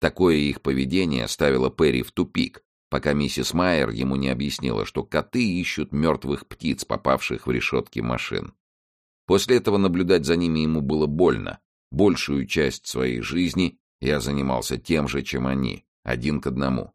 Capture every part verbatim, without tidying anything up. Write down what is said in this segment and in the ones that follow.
Такое их поведение ставило Перри в тупик, пока миссис Майер ему не объяснила, что коты ищут мертвых птиц, попавших в решетки машин. После этого наблюдать за ними ему было больно. Большую часть своей жизни я занимался тем же, чем они, один к одному.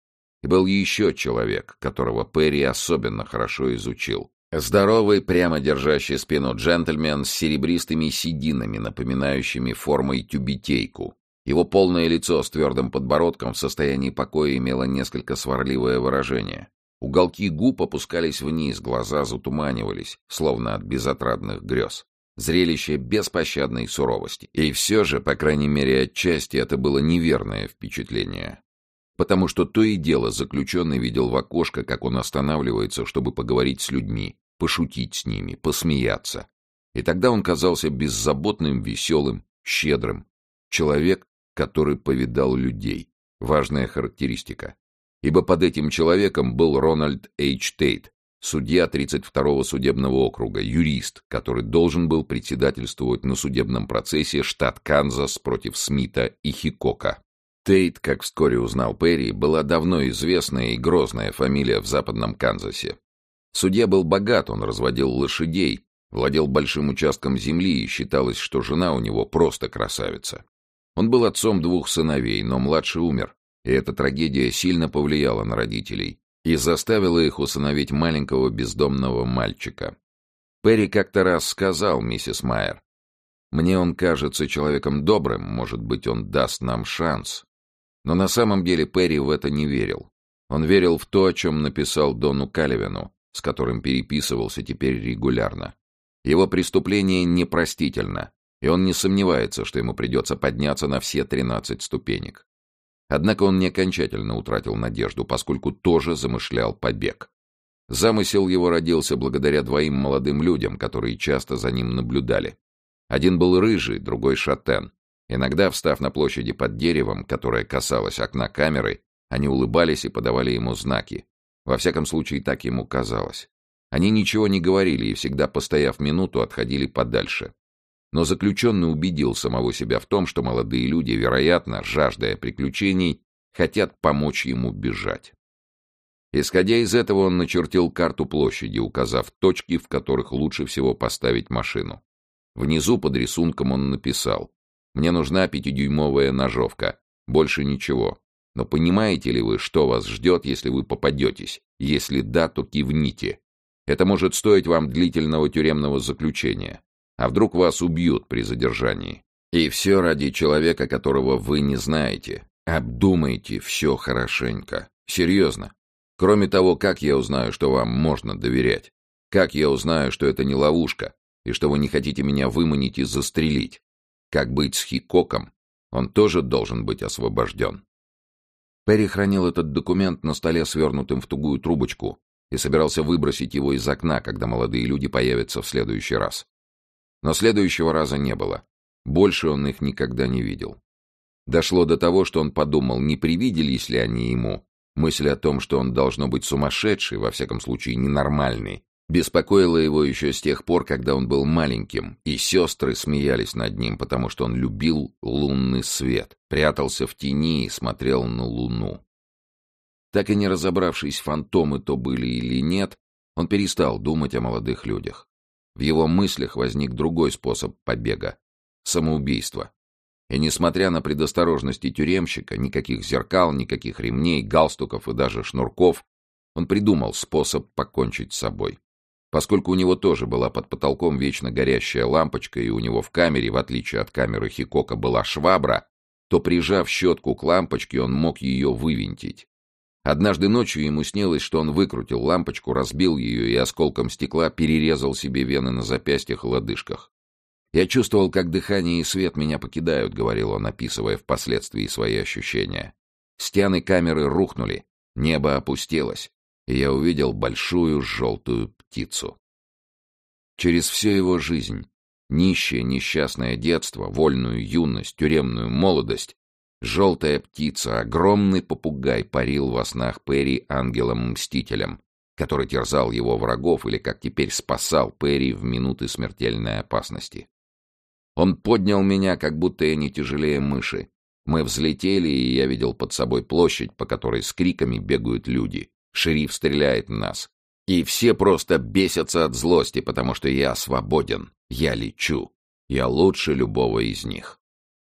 И был еще человек, которого Перри особенно хорошо изучил. Здоровый, прямо держащий спину джентльмен с серебристыми сединами, напоминающими формой тюбетейку. Его полное лицо с твердым подбородком в состоянии покоя имело несколько сварливое выражение. Уголки губ опускались вниз, глаза затуманивались, словно от безотрадных грез. Зрелище беспощадной суровости. И все же, по крайней мере отчасти, это было неверное впечатление. Потому что то и дело заключенный видел в окошко, как он останавливается, чтобы поговорить с людьми, пошутить с ними, посмеяться. И тогда он казался беззаботным, веселым, щедрым. Человек, который повидал людей. Важная характеристика. Ибо под этим человеком был Рональд Эйч Тейт, судья тридцать второго судебного округа, юрист, который должен был председательствовать на судебном процессе штат Канзас против Смита и Хикока. Тейт, как вскоре узнал Перри, была давно известная и грозная фамилия в западном Канзасе. Судья был богат, он разводил лошадей, владел большим участком земли, и считалось, что жена у него просто красавица. Он был отцом двух сыновей, но младший умер, и эта трагедия сильно повлияла на родителей и заставила их усыновить маленького бездомного мальчика. Перри как-то раз сказал миссис Майер: «Мне он кажется человеком добрым, может быть, он даст нам шанс». Но на самом деле Перри в это не верил. Он верил в то, о чем написал Дону Каливину, с которым переписывался теперь регулярно. Его преступление непростительно, и он не сомневается, что ему придется подняться на все тринадцать ступенек. Однако он не окончательно утратил надежду, поскольку тоже замышлял побег. Замысел его родился благодаря двоим молодым людям, которые часто за ним наблюдали. Один был рыжий, другой шатен. Иногда, встав на площади под деревом, которое касалось окна камеры, они улыбались и подавали ему знаки. Во всяком случае, так ему казалось. Они ничего не говорили и, всегда постояв минуту, отходили подальше. Но заключенный убедил самого себя в том, что молодые люди, вероятно, жаждая приключений, хотят помочь ему бежать. Исходя из этого, он начертил карту площади, указав точки, в которых лучше всего поставить машину. Внизу под рисунком он написал: «Мне нужна пятидюймовая ножовка. Больше ничего. Но понимаете ли вы, что вас ждет, если вы попадетесь? Если да, то кивните. Это может стоить вам длительного тюремного заключения. А вдруг вас убьют при задержании? И все ради человека, которого вы не знаете. Обдумайте все хорошенько. Серьезно. Кроме того, как я узнаю, что вам можно доверять? Как я узнаю, что это не ловушка, и что вы не хотите меня выманить и застрелить? Как быть с Хикоком? Он тоже должен быть освобожден». Перри хранил этот документ на столе, свернутым в тугую трубочку, и собирался выбросить его из окна, когда молодые люди появятся в следующий раз. Но следующего раза не было. Больше он их никогда не видел. Дошло до того, что он подумал, не привиделись ли они ему. Мысль о том, что он должно быть сумасшедший, во всяком случае ненормальный, беспокоила его еще с тех пор, когда он был маленьким, и сестры смеялись над ним, потому что он любил лунный свет, прятался в тени и смотрел на луну. Так и не разобравшись, фантомы то были или нет, он перестал думать о молодых людях. В его мыслях возник другой способ побега — самоубийство. И несмотря на предосторожности тюремщика, никаких зеркал, никаких ремней, галстуков и даже шнурков, он придумал способ покончить с собой. Поскольку у него тоже была под потолком вечно горящая лампочка, и у него в камере, в отличие от камеры Хикока, была швабра, то, прижав щетку к лампочке, он мог ее вывинтить. Однажды ночью ему снилось, что он выкрутил лампочку, разбил ее и осколком стекла перерезал себе вены на запястьях и лодыжках. «Я чувствовал, как дыхание и свет меня покидают», — говорил он, описывая впоследствии свои ощущения. «Стены камеры рухнули, небо опустелось, и я увидел большую желтую птицу». Через всю его жизнь, нищее несчастное детство, вольную юность, тюремную молодость, желтая птица, огромный попугай парил во снах Перри ангелом-мстителем, который терзал его врагов или, как теперь, спасал Перри в минуты смертельной опасности. Он поднял меня, как будто я не тяжелее мыши, Мы взлетели, и я видел под собой площадь, по которой с криками бегают люди. Шериф стреляет в нас. И все просто бесятся от злости, потому что я свободен. Я лечу. Я лучше любого из них.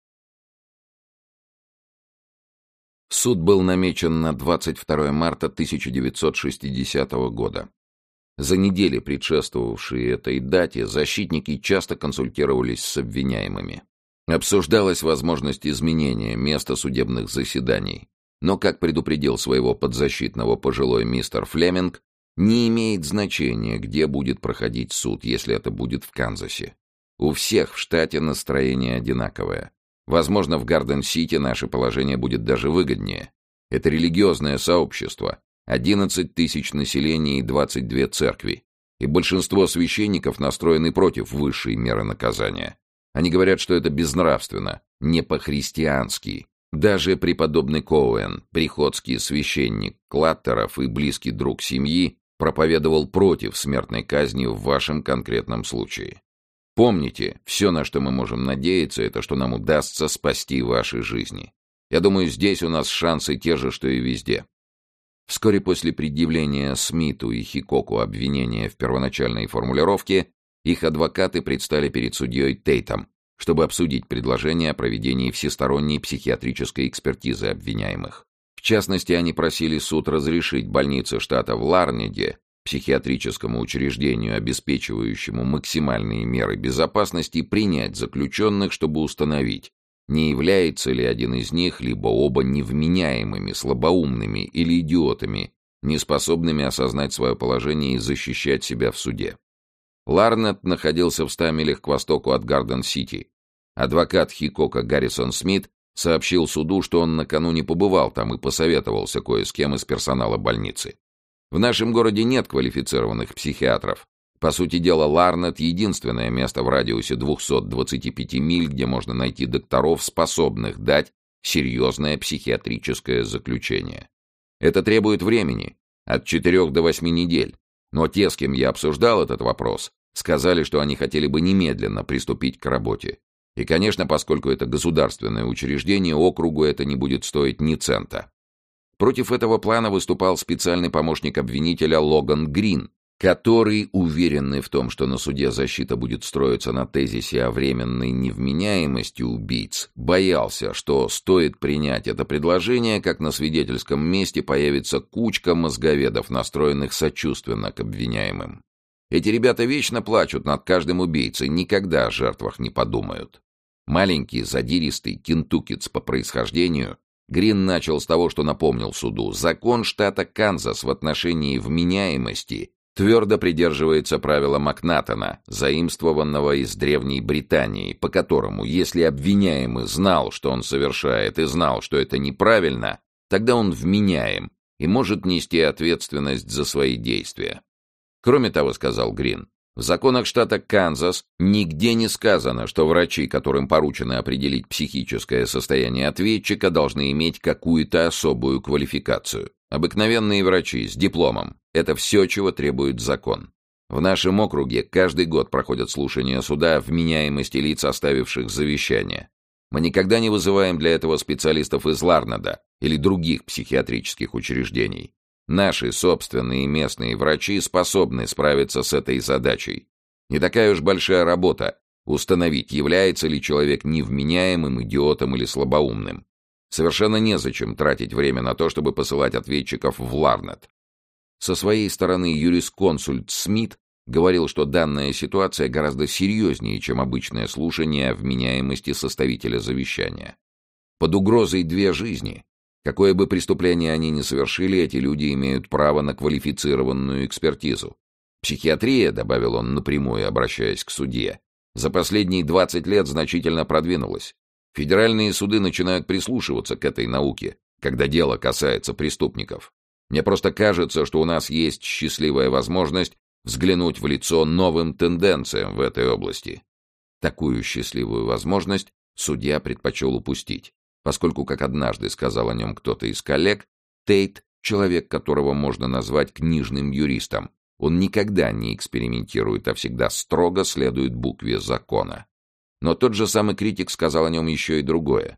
Суд был намечен на двадцать второе марта тысяча девятьсот шестидесятого года. За недели, предшествовавшие этой дате, защитники часто консультировались с обвиняемыми. Обсуждалась возможность изменения места судебных заседаний. Но, как предупредил своего подзащитного пожилой мистер Флеминг, не имеет значения, где будет проходить суд, если это будет в Канзасе. У всех в штате настроение одинаковое. Возможно, в Гарден-Сити наше положение будет даже выгоднее. Это религиозное сообщество, одиннадцать тысяч населения и двадцать две церкви. И большинство священников настроены против высшей меры наказания. Они говорят, что это безнравственно, не по-христиански. Даже преподобный Коуэн, приходский священник Клаттеров и близкий друг семьи, проповедовал против смертной казни в вашем конкретном случае. Помните, все, на что мы можем надеяться, это что нам удастся спасти ваши жизни. Я думаю, здесь у нас шансы те же, что и везде. Вскоре после предъявления Смиту и Хикоку обвинения в первоначальной формулировке, их адвокаты предстали перед судьей Тейтом, чтобы обсудить предложение о проведении всесторонней психиатрической экспертизы обвиняемых. В частности, они просили суд разрешить больнице штата в Ларнеде, психиатрическому учреждению, обеспечивающему максимальные меры безопасности, принять заключенных, чтобы установить, не является ли один из них либо оба невменяемыми, слабоумными или идиотами, неспособными осознать свое положение и защищать себя в суде. Ларнед находился в ста милях к востоку от Гарден-Сити. Адвокат Хикока Гаррисон Смит сообщил суду, что он накануне побывал там и посоветовался кое с кем из персонала больницы. В нашем городе нет квалифицированных психиатров. По сути дела, Ларнед — единственное место в радиусе двухсот двадцати пяти миль, где можно найти докторов, способных дать серьезное психиатрическое заключение. Это требует времени, от четырех до восьми недель. Но те, с кем я обсуждал этот вопрос, сказали, что они хотели бы немедленно приступить к работе. И, конечно, поскольку это государственное учреждение, округу это не будет стоить ни цента. Против этого плана выступал специальный помощник обвинителя Логан Грин, который, уверенный в том, что на суде защита будет строиться на тезисе о временной невменяемости убийц, боялся, что стоит принять это предложение, как на свидетельском месте появится кучка мозговедов, настроенных сочувственно к обвиняемым. Эти ребята вечно плачут над каждым убийцей, никогда о жертвах не подумают. Маленький, задиристый кентуккиец по происхождению, Грин начал с того, что напомнил суду: закон штата Канзас в отношении вменяемости твердо придерживается правила Макнатона, заимствованного из Древней Британии, по которому, если обвиняемый знал, что он совершает, и знал, что это неправильно, тогда он вменяем и может нести ответственность за свои действия. Кроме того, сказал Грин, в законах штата Канзас нигде не сказано, что врачи, которым поручено определить психическое состояние ответчика, должны иметь какую-то особую квалификацию. Обыкновенные врачи с дипломом — это все, чего требует закон. В нашем округе каждый год проходят слушания суда о вменяемости лиц, оставивших завещание. Мы никогда не вызываем для этого специалистов из Ларнеда или других психиатрических учреждений. Наши собственные местные врачи способны справиться с этой задачей. Не такая уж большая работа — установить, является ли человек невменяемым, идиотом или слабоумным. Совершенно незачем тратить время на то, чтобы посылать ответчиков в Ларнед. Со своей стороны юрисконсульт Смит говорил, что данная ситуация гораздо серьезнее, чем обычное слушание о вменяемости составителя завещания. Под угрозой две жизни. Какое бы преступление они ни совершили, эти люди имеют право на квалифицированную экспертизу. Психиатрия, добавил он напрямую, обращаясь к судье, за последние двадцать лет значительно продвинулась. Федеральные суды начинают прислушиваться к этой науке, когда дело касается преступников. Мне просто кажется, что у нас есть счастливая возможность взглянуть в лицо новым тенденциям в этой области. Такую счастливую возможность судья предпочел упустить, поскольку, как однажды сказал о нем кто-то из коллег, Тейт — человек, которого можно назвать книжным юристом. Он никогда не экспериментирует, а всегда строго следует букве закона. Но тот же самый критик сказал о нем еще и другое.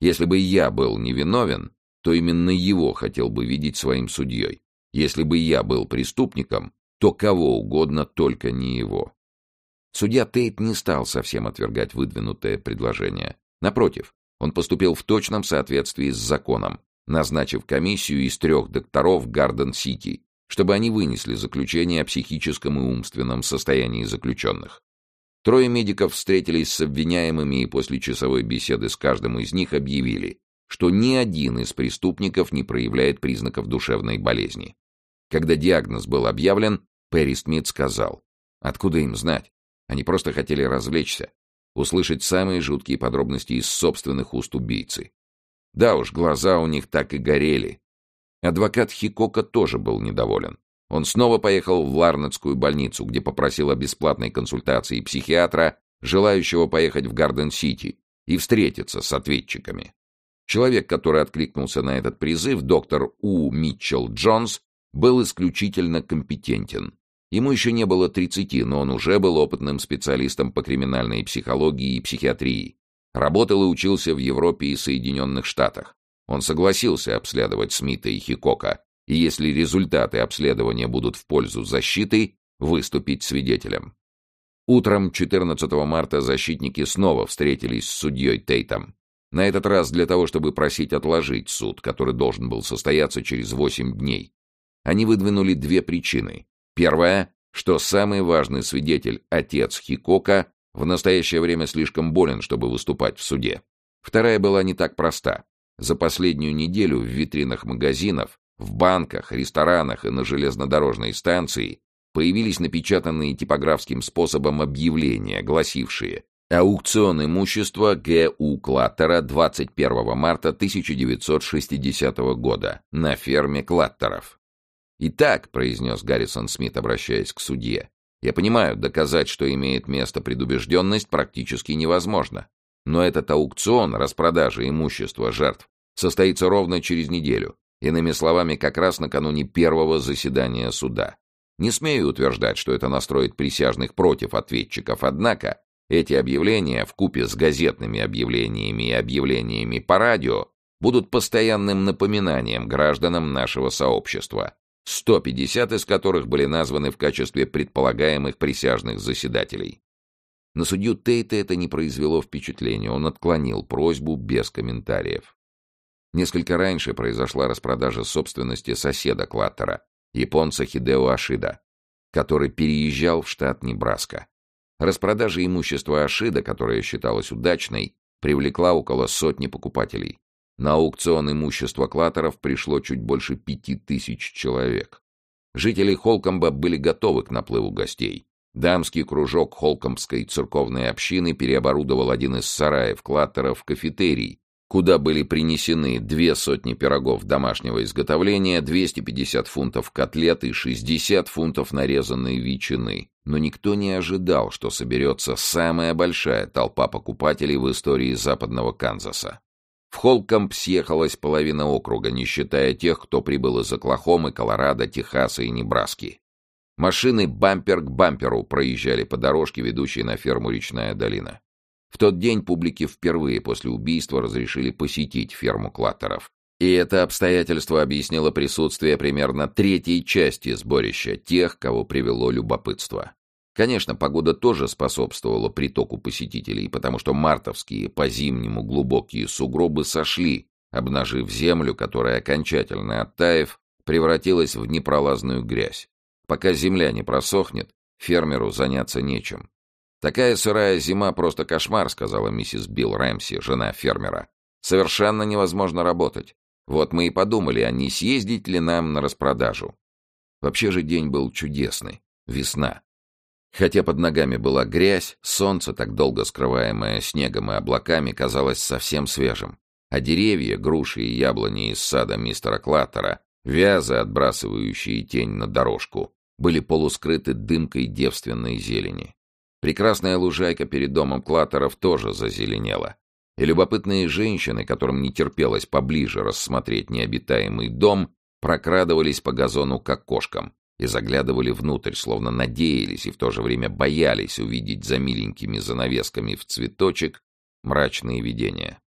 Если бы я был невиновен, то именно его хотел бы видеть своим судьей. Если бы я был преступником, то кого угодно, только не его. Судья Тейт не стал совсем отвергать выдвинутое предложение. Напротив, он поступил в точном соответствии с законом, назначив комиссию из трех докторов Гарден-Сити, чтобы они вынесли заключение о психическом и умственном состоянии заключенных. Трое медиков встретились с обвиняемыми и после часовой беседы с каждым из них объявили, что ни один из преступников не проявляет признаков душевной болезни. Когда диагноз был объявлен, Перри Смит сказал: «Откуда им знать? Они просто хотели развлечься, услышать самые жуткие подробности из собственных уст убийцы». Да уж, глаза у них так и горели. Адвокат Хикока тоже был недоволен. Он снова поехал в Ларнетскую больницу, где попросил о бесплатной консультации психиатра, желающего поехать в Гарден-Сити, и встретиться с ответчиками. Человек, который откликнулся на этот призыв, доктор У. Митчелл Джонс, был исключительно компетентен. Ему еще не было тридцати, но он уже был опытным специалистом по криминальной психологии и психиатрии. Работал и учился в Европе и Соединенных Штатах. Он согласился обследовать Смита и Хикока, и если результаты обследования будут в пользу защиты, выступить свидетелем. Утром четырнадцатого марта защитники снова встретились с судьей Тейтом. На этот раз для того, чтобы просить отложить суд, который должен был состояться через восемь дней. Они выдвинули две причины. Первая, что самый важный свидетель, отец Хикока, в настоящее время слишком болен, чтобы выступать в суде. Вторая была не так проста. За последнюю неделю в витринах магазинов, в банках, ресторанах и на железнодорожной станции появились напечатанные типографским способом объявления, гласившие: «Аукцион имущества Г У Клаттера двадцать первого марта тысяча девятьсот шестидесятого года на ферме Клаттеров». «Итак», — произнес Гаррисон Смит, обращаясь к судье, «я понимаю, доказать, что имеет место предубежденность, практически невозможно. Но этот аукцион, распродажа имущества жертв, состоится ровно через неделю, иными словами, как раз накануне первого заседания суда. Не смею утверждать, что это настроит присяжных против ответчиков, однако эти объявления, вкупе с газетными объявлениями и объявлениями по радио, будут постоянным напоминанием гражданам нашего сообщества, сто пятьдесят из которых были названы в качестве предполагаемых присяжных заседателей». На судью Тейта это не произвело впечатления, он отклонил просьбу без комментариев. Несколько раньше произошла распродажа собственности соседа Клаттера, японца Хидео Ашида, который переезжал в штат Небраска. Распродажа имущества Ашида, которая считалась удачной, привлекла около сотни покупателей. На аукцион имущества Клаттеров пришло чуть больше пяти тысяч человек. Жители Холкомба были готовы к наплыву гостей. Дамский кружок Холкомбской церковной общины переоборудовал один из сараев Клаттеров в кафетерий, куда были принесены две сотни пирогов домашнего изготовления, двести пятьдесят фунтов котлет и шестьдесят фунтов нарезанной ветчины. Но никто не ожидал, что соберется самая большая толпа покупателей в истории западного Канзаса. В Холкомб съехалась половина округа, не считая тех, кто прибыл из Оклахомы, Колорадо, Техаса и Небраски. Машины бампер к бамперу проезжали по дорожке, ведущей на ферму «Речная долина». В тот день публике впервые после убийства разрешили посетить ферму Клаттеров. И это обстоятельство объяснило присутствие примерно третьей части сборища тех, кого привело любопытство. Конечно, погода тоже способствовала притоку посетителей, потому что мартовские по-зимнему глубокие сугробы сошли, обнажив землю, которая, окончательно оттаив, превратилась в непролазную грязь. Пока земля не просохнет, фермеру заняться нечем. «Такая сырая зима — просто кошмар», — сказала миссис Билл Рэмси, жена фермера. «Совершенно невозможно работать. Вот мы и подумали, а не съездить ли нам на распродажу». Вообще же день был чудесный. Весна. Хотя под ногами была грязь, солнце, так долго скрываемое снегом и облаками, казалось совсем свежим. А деревья, груши и яблони из сада мистера Клаттера, вязы, отбрасывающие тень на дорожку, были полускрыты дымкой девственной зелени. Прекрасная лужайка перед домом Клаттеров тоже зазеленела. И любопытные женщины, которым не терпелось поближе рассмотреть необитаемый дом, прокрадывались по газону к окошкам и заглядывали внутрь, словно надеялись и в то же время боялись увидеть за миленькими занавесками в цветочек мрачные видения.